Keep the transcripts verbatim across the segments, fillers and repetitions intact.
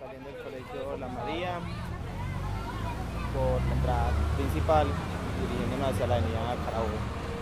saliendo del colegio La María por la entrada principal, dirigiéndonos hacia la avenida Carabobo.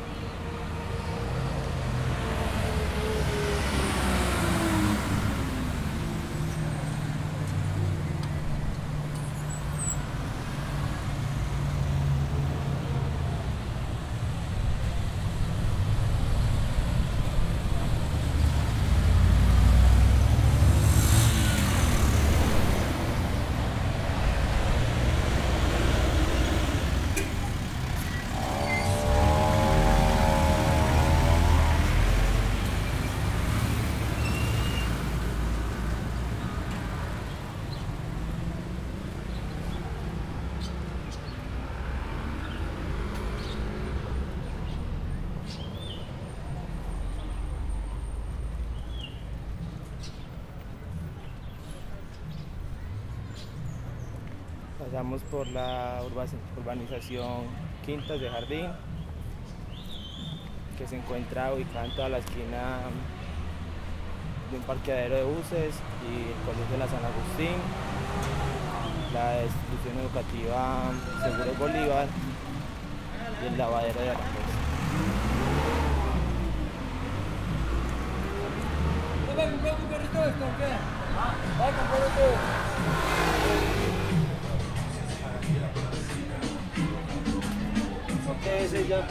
Pasamos por la urbanización Quintas de Jardín, que se encuentra ubicada en toda la esquina de un parqueadero de buses y el Colegio de la San Agustín, la institución educativa Seguro Bolívar y el lavadero de Aranjuez. ¿Va a comprar un carrito esto o qué? ¿Va a comprar esto? ¿Qué es ella?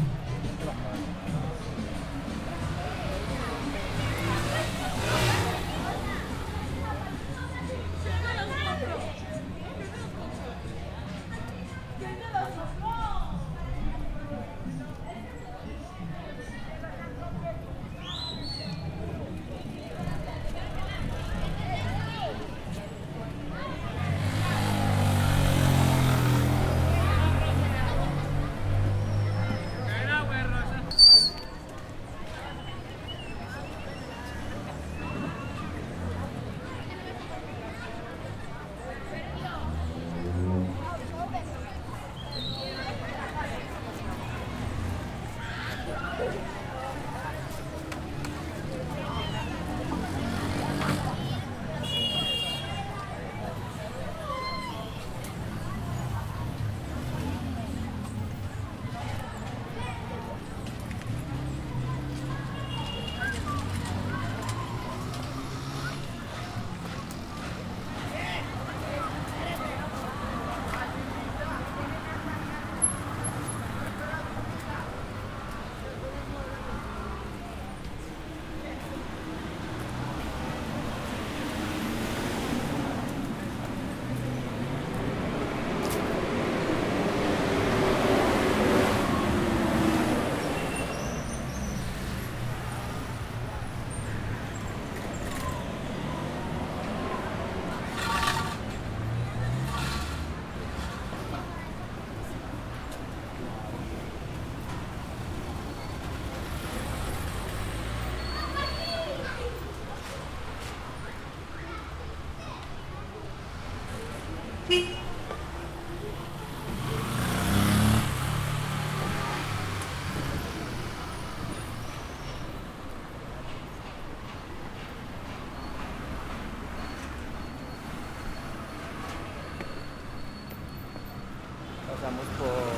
Pasamos por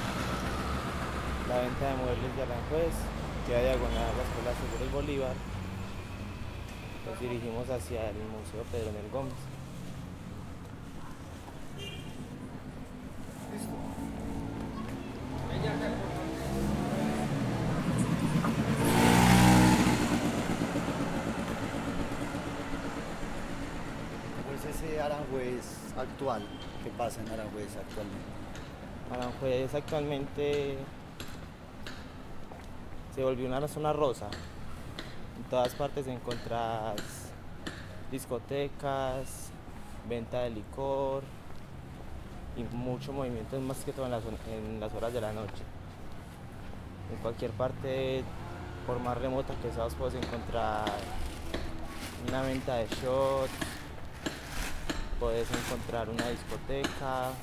la venta de muebles de Aranjuez, que hay diagonal a la Escuela Seguros Bolívar. Nos dirigimos hacia el Museo Pedro Nel Gómez. ¿Cómo es ese Aranjuez actual? ¿Qué pasa en Aranjuez actualmente? Aranjuez actualmente se volvió una zona rosa. En todas partes encontrás discotecas, venta de licor y mucho movimiento, más que todo en las, en las horas de la noche. En cualquier parte, por más remota que seas, puedes encontrar una venta de shots, puedes encontrar una discoteca,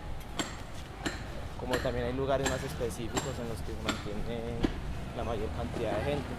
como también hay lugares más específicos en los que se mantiene la mayor cantidad de gente.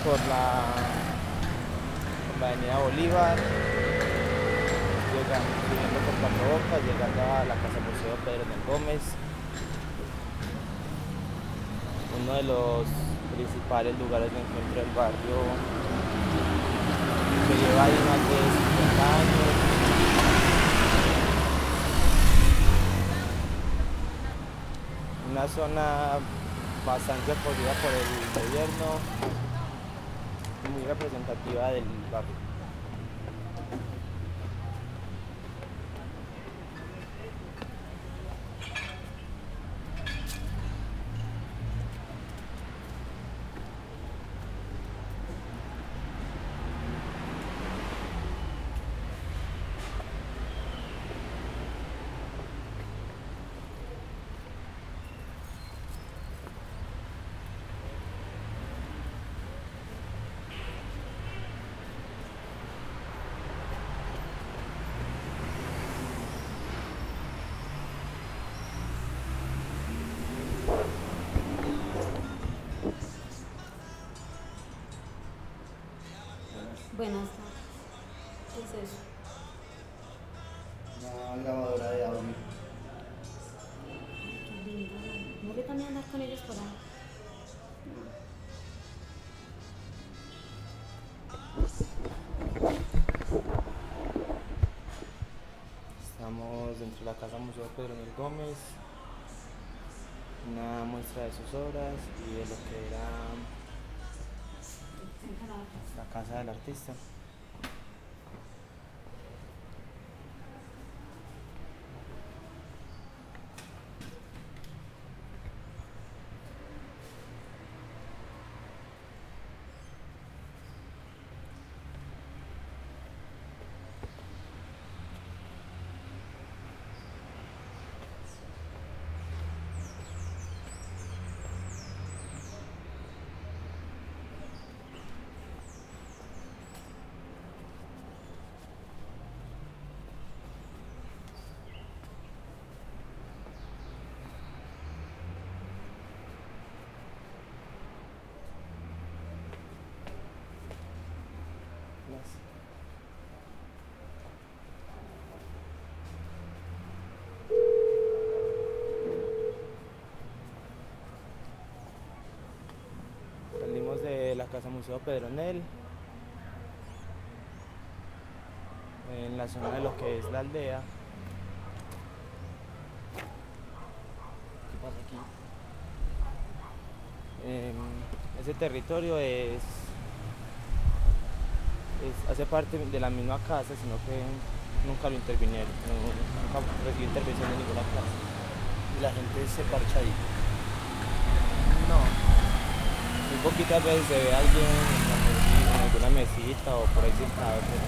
por la, por la avenida Bolívar, llegando, subiendo por Cuatro Bocas, llegando a la Casa Museo Pedro Nel Gómez, uno de los principales lugares de encuentro del barrio, que lleva ahí más de cincuenta años. Una zona bastante acogida por el gobierno, muy representativa del barrio. Buenas tardes. ¿Qué es eso? Una grabadora de audio. Qué linda. ¿No que también andas con ellos por ahí? Estamos dentro de la Casa Museo Pedro Nel Gómez, una muestra de sus obras y de lo que era la casa del artista. Salimos de la Casa Museo Pedro Nel, en la zona de lo que es la aldea. ¿Qué pasa aquí? Eh, ese territorio es, es, hace parte de la misma casa, sino que nunca lo intervinieron, no- nunca recibió intervención de ninguna casa. Y la gente se parcha ahí. No, muy poquitas veces se ve a alguien en, la mesi- en alguna mesita o por ahí sentado, pero,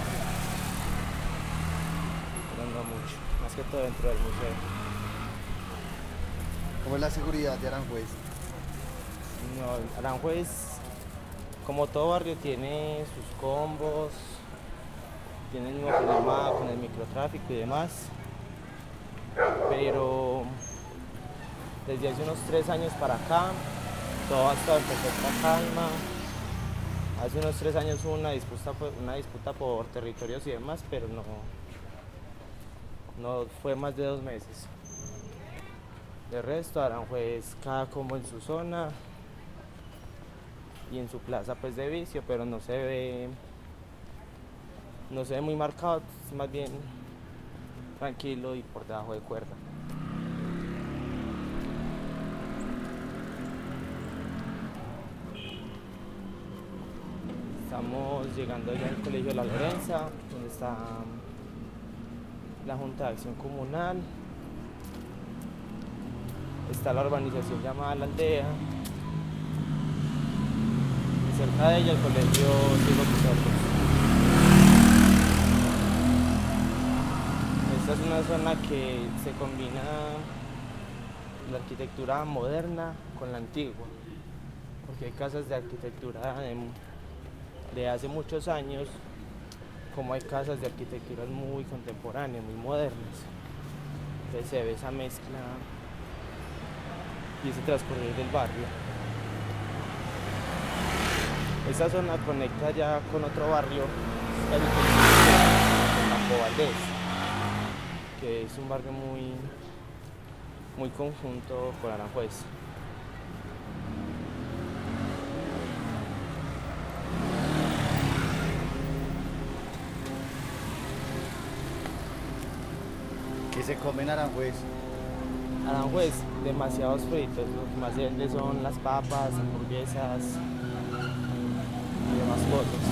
pero no mucho, más que todo dentro del museo. ¿Cómo es la seguridad de Aranjuez? No, Aranjuez, como todo barrio, tiene sus combos, tiene el mismo problema con el microtráfico y demás, pero desde hace unos tres años para acá, todo ha estado en perfecta calma. Hace unos tres años hubo una disputa, por- una disputa por territorios y demás, pero no, no fue más de dos meses. De resto, Aranjuez, cada combo en su zona y en su plaza pues de vicio, pero no se ve, no se ve muy marcado, es más bien tranquilo y por debajo de cuerda. Estamos llegando ya al Colegio La Lorenza, donde está la Junta de Acción Comunal. Está la urbanización llamada La Aldea. Y cerca de ella el Colegio Diego Pizarro. Esta es una zona que se combina la arquitectura moderna con la antigua, porque hay casas de arquitectura de, de hace muchos años, como hay casas de arquitecturas muy contemporáneas, muy modernas. Entonces se ve esa mezcla y ese transcurrir del barrio. Esta zona conecta ya con otro barrio, el Campo Valdés, que es un barrio muy, muy conjunto con Aranjuez. ¿Qué se come en Aranjuez? Aranjuez, demasiados fritos, lo que más se vende son las papas, hamburguesas y demás cosas.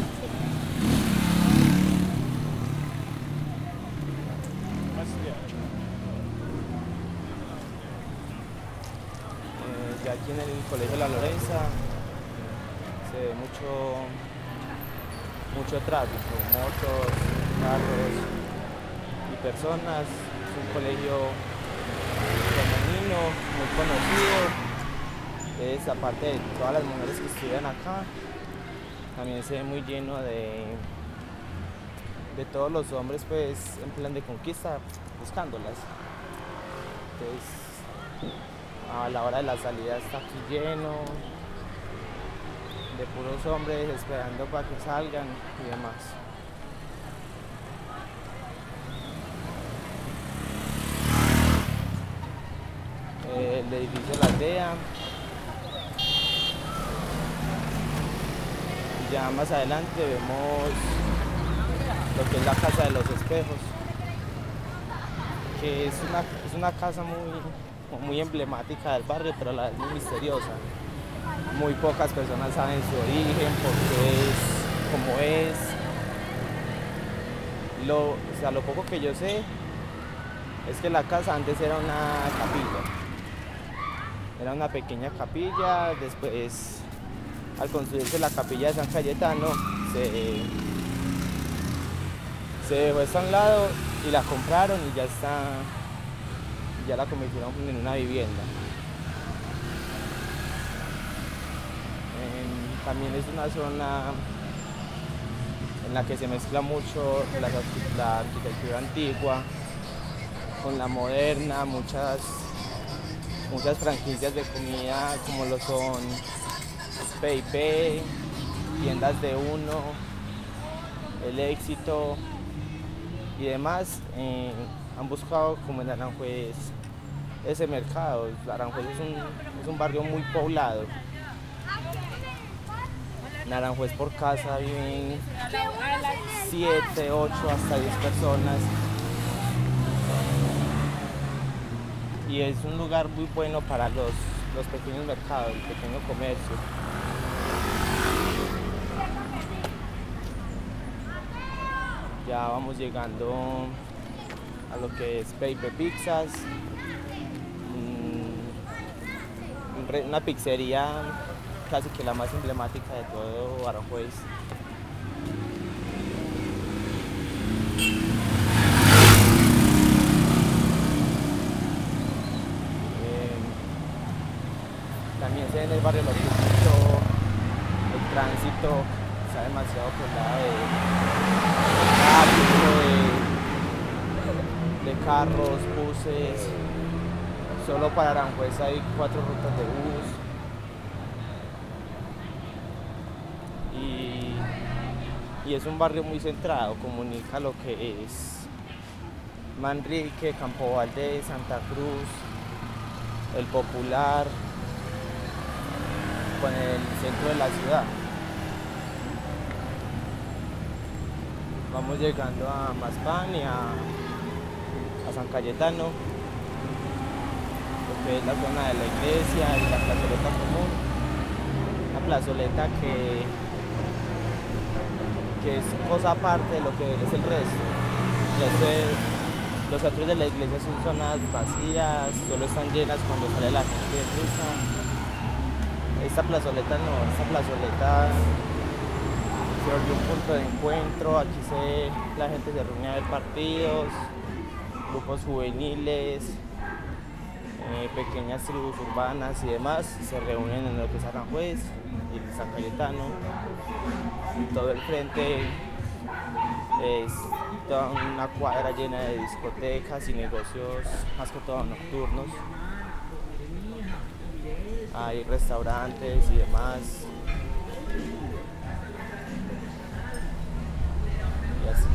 Eh, ya aquí en el Colegio La Lorenza se ve mucho, mucho tráfico, motos, carros y personas. Es un colegio femenino, muy conocido. Es, aparte de todas las mujeres que estudian acá, también se ve muy lleno de, de todos los hombres, pues en plan de conquista, buscándolas. Entonces, a la hora de la salida está aquí lleno de puros hombres esperando para que salgan y demás. El edificio La Aldea. Ya más adelante vemos lo que es la Casa de los Espejos, que es una, es una casa muy, muy emblemática del barrio, pero a la vez muy misteriosa. Muy pocas personas saben su origen, por qué es como es. Lo, o sea, lo poco que yo sé es que la casa antes era una capilla. Era una pequeña capilla, después al construirse la capilla de San Cayetano se, se dejó esta a un lado y la compraron y ya está, ya la convirtieron en una vivienda. Eh, también es una zona en la que se mezcla mucho la, la arquitectura antigua con la moderna, muchas muchas franquicias de comida como lo son P y P, tiendas de Uno, El Éxito y demás, eh, han buscado como en Aranjuez ese mercado. Aranjuez es un, es un barrio muy poblado. En Aranjuez por casa viven siete, ocho, hasta diez personas. Y es un lugar muy bueno para los, los pequeños mercados, el pequeño comercio. Ya vamos llegando a lo que es P y P Pizzas, una pizzería casi que la más emblemática de todo Aranjuez. También se ve en el barrio Los Piquitos, el tránsito está demasiado poblado de, de, de carros, buses. Solo para Aranjuez hay cuatro rutas de bus. Y, y es un barrio muy centrado, comunica lo que es Manrique, Campo Valdés, Santa Cruz, El Popular, con el centro de la ciudad. Vamos llegando a Maspán y a, a San Cayetano, lo que es la zona de la iglesia y la plazoleta común. Una plazoleta que, que es cosa aparte de lo que es el resto. Ya sé, los atrios de la iglesia son zonas vacías, solo están llenas cuando sale la gente de misa. Esta plazoleta no, esta plazoleta se volvió un punto de encuentro. Aquí se, la gente se reúne a ver partidos, grupos juveniles, eh, pequeñas tribus urbanas y demás se reúnen en lo que es Aranjuez y San Cayetano. Y todo el frente es toda una cuadra llena de discotecas y negocios, más que todo nocturnos. Hay restaurantes y demás. y así.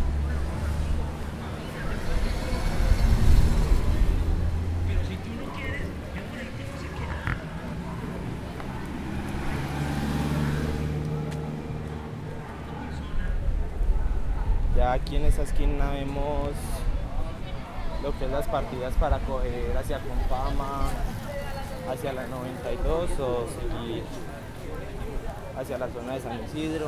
Ya aquí en esa esquina vemos lo que es las partidas para coger hacia Confama, hacia la noventa y dos o seguir hacia la zona de San Isidro.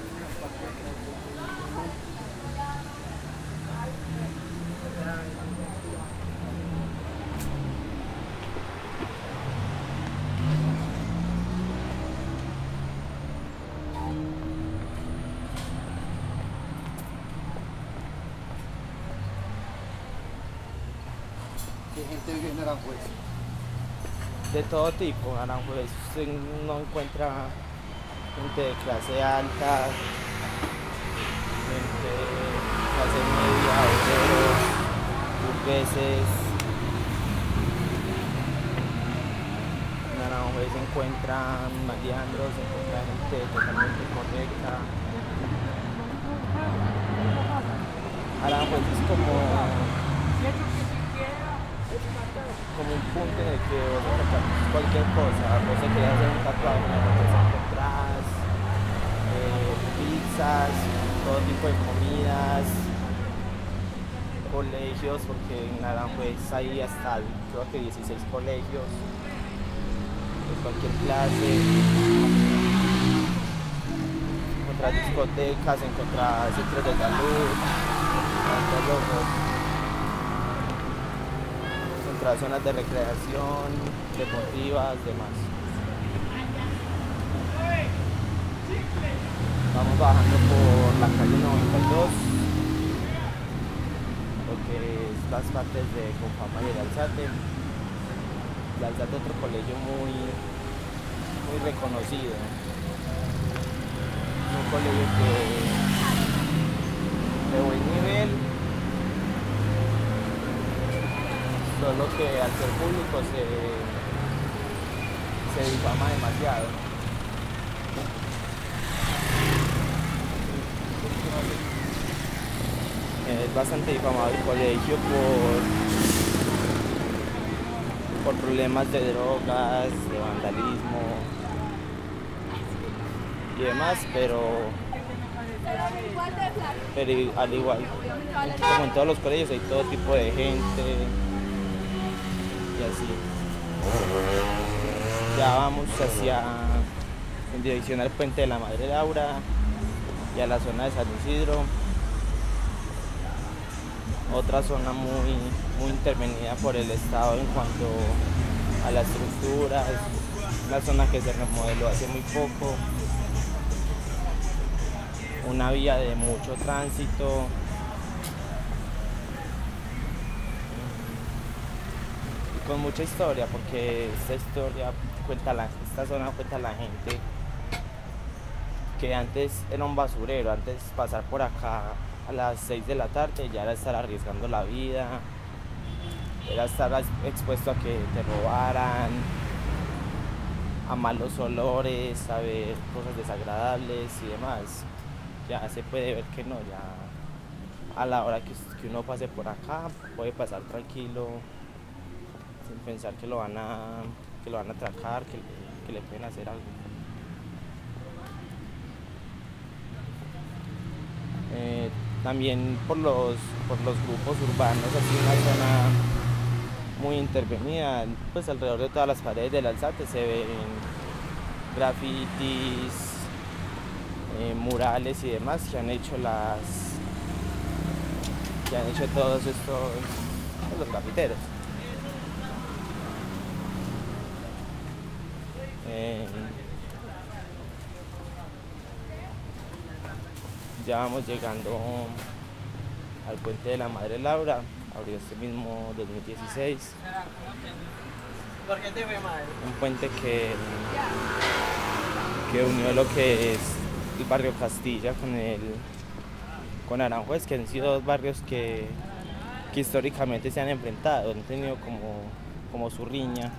¿Qué gente vive en Aranjuez? De todo tipo, Aranjuez usted no encuentra gente de clase alta, gente de clase media, obreros, burgueses. En Aranjuez se encuentran malandros, se encuentra gente totalmente correcta. Aranjuez es como como un punto en el que vos encontrás cualquier cosa, vos te querías hacer un tatuaje, en Aranjuez encontrás eh, pizzas, todo tipo de comidas, colegios, porque en Aranjuez hay hasta creo que dieciséis colegios de cualquier clase, encontrás discotecas, encontrás centros de salud, odontólogos, encontrás zonas de recreación, deportivas, demás. Vamos bajando por la calle noventa y dos, lo que es las partes de Confama y el Alzate. El Alzate es otro colegio muy, muy reconocido. Es un colegio que de buen nivel, solo que al ser público se, se difama demasiado. Es bastante difamado el colegio por, por problemas de drogas, de vandalismo y demás, pero, pero al igual como en todos los colegios hay todo tipo de gente y así. Ya vamos hacia en dirección al puente de la Madre Laura y a la zona de San Isidro. Otra zona muy, muy intervenida por el Estado en cuanto a la estructura, es una zona que se remodeló hace muy poco, una vía de mucho tránsito, y con mucha historia, porque esta historia cuenta la, esta zona cuenta la gente que antes era un basurero, antes pasar por acá a las seis de la tarde ya era estar arriesgando la vida, era estar expuesto a que te robaran, a malos olores, a ver cosas desagradables y demás. Ya se puede ver que no, ya a la hora que, que uno pase por acá puede pasar tranquilo, sin pensar que lo van a, que lo van a atracar, que, que le pueden hacer algo. Eh, también por los, por los grupos urbanos, así una zona muy intervenida, pues alrededor de todas las paredes del Alzate se ven grafitis, eh, murales y demás que han hecho las que han hecho todos estos los grafiteros. Eh, Ya vamos llegando al puente de la Madre Laura, abrió este mismo dos mil dieciséis. Un puente que, que unió lo que es el barrio Castilla con, el, con Aranjuez, que han sido dos barrios que, que históricamente se han enfrentado, han tenido como, como su riña,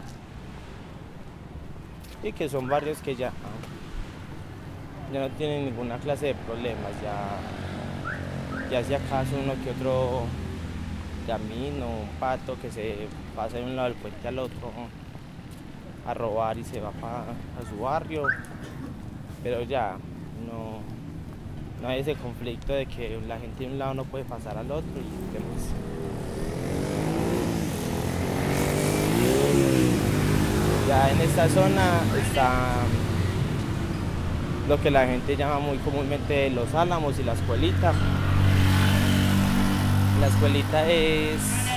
y que son barrios que ya... ya no tienen ninguna clase de problemas, ya, Ya si acaso uno que otro gamín o un pato que se pasa de un lado del puente al otro a robar y se va pa- a su barrio, pero ya no, no hay ese conflicto de que la gente de un lado no puede pasar al otro y demás. Ya en esta zona está lo que la gente llama muy comúnmente Los Álamos y la Escuelita. La Escuelita es,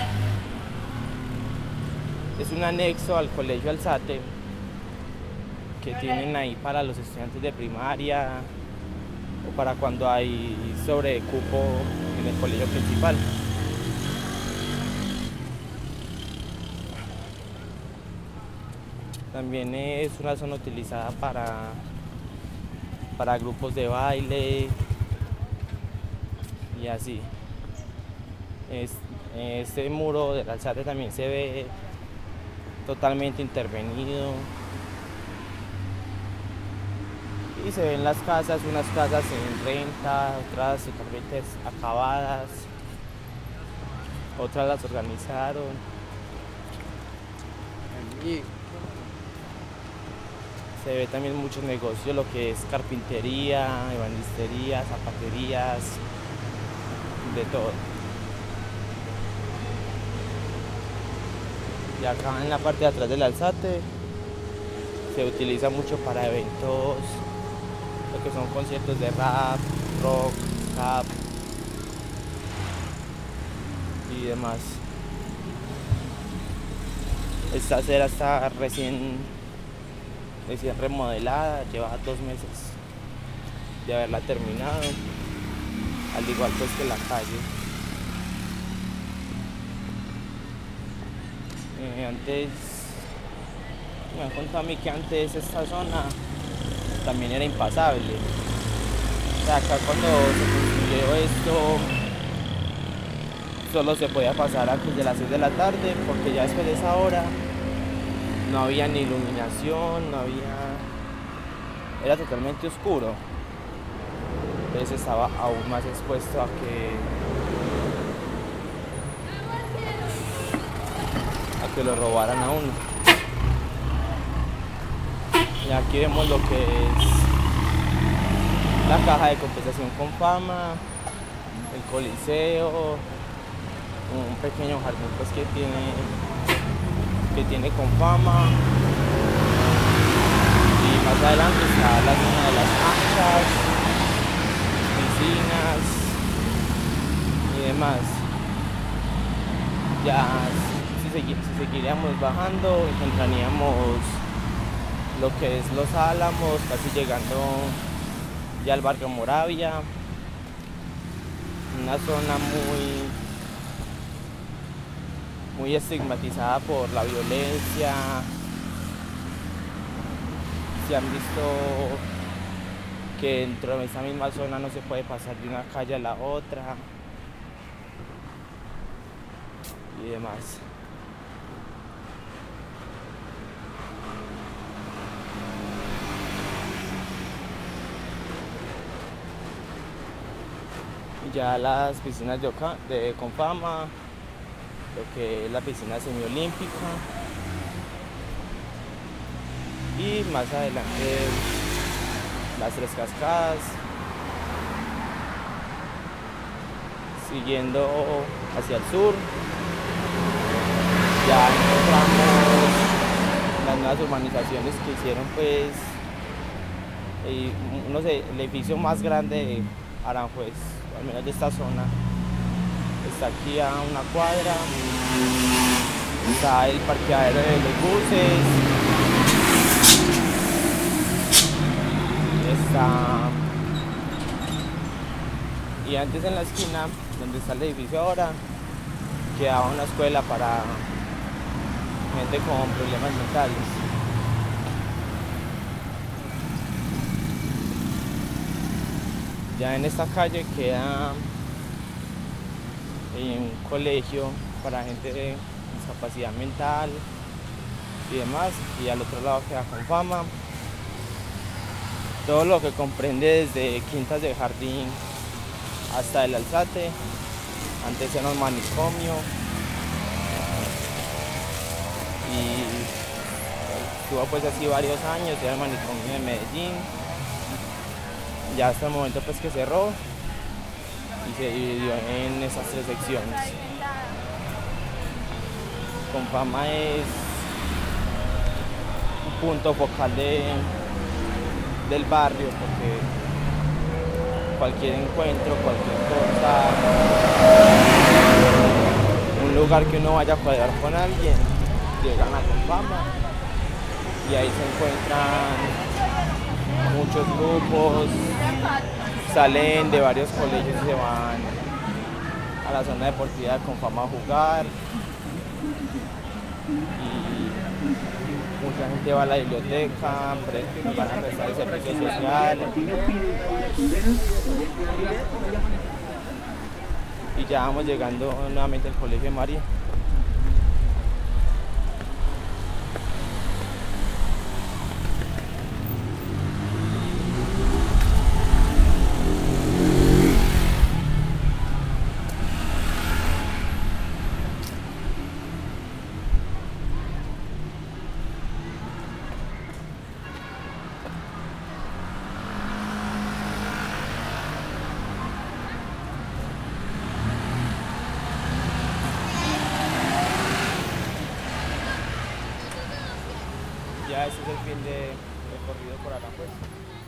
es un anexo al Colegio Alzate que tienen ahí para los estudiantes de primaria o para cuando hay sobrecupo en el colegio principal. También es una zona utilizada para, para grupos de baile y así. Es, este muro del Alzate también se ve totalmente intervenido. Y se ven las casas, unas casas en renta, otras totalmente acabadas, otras las organizaron. Se ve también muchos negocios, lo que es carpintería, ebanistería, zapaterías, de todo. Y acá en la parte de atrás del Alzate se utiliza mucho para eventos, lo que son conciertos de rap, rock, rap y demás. Esta acera está recién, recién remodelada, lleva dos meses de haberla terminado, al igual pues que la calle. Eh, antes, me han contado a mí que antes esta zona también era impasable. O sea, acá cuando se construyó esto, solo se podía pasar antes de las seis de la tarde, porque ya después de esa hora no había ni iluminación, no había... era totalmente oscuro. Entonces estaba aún más expuesto a que... a que lo robaran a uno. Y aquí vemos lo que es la caja de compensación con fama, el coliseo, un pequeño jardín pues que tiene que tiene con fama, y más adelante está la zona de las canchas, piscinas y demás. Ya si, segui si seguiríamos bajando encontraríamos lo que es Los Álamos, casi llegando ya al barrio Moravia, una zona muy muy estigmatizada por la violencia. Se han visto que dentro de esa misma zona no se puede pasar de una calle a la otra y demás. Ya las piscinas de, Oca de Confama, lo que es la piscina semiolímpica, y más adelante las Tres Cascadas, siguiendo hacia el sur ya encontramos las nuevas urbanizaciones que hicieron, pues y, no sé, el edificio más grande de Aranjuez, al menos de esta zona, está aquí a una cuadra. Está el parqueadero de los buses, está, y antes en la esquina donde está el edificio ahora quedaba una escuela para gente con problemas mentales. Ya en esta calle queda un colegio para gente de discapacidad mental y demás, y al otro lado queda Confama. Todo lo que comprende desde Quintas del Jardín hasta el Alzate. Antes era un manicomio y estuvo pues así varios años, era el manicomio de Medellín. Ya hasta el momento pues que cerró y se dividió en esas tres secciones. Confama es un punto focal de, del barrio porque cualquier encuentro, cualquier cosa, un lugar que uno vaya a cuadrar con alguien, llegan a Confama y ahí se encuentran muchos grupos, salen de varios colegios y se van a la zona deportiva de Confama a jugar. Y mucha gente va a la biblioteca, van a prestar el servicio social. Y ya vamos llegando nuevamente al Colegio de María. Ya ese es el fin de recorrido por Aranjuez.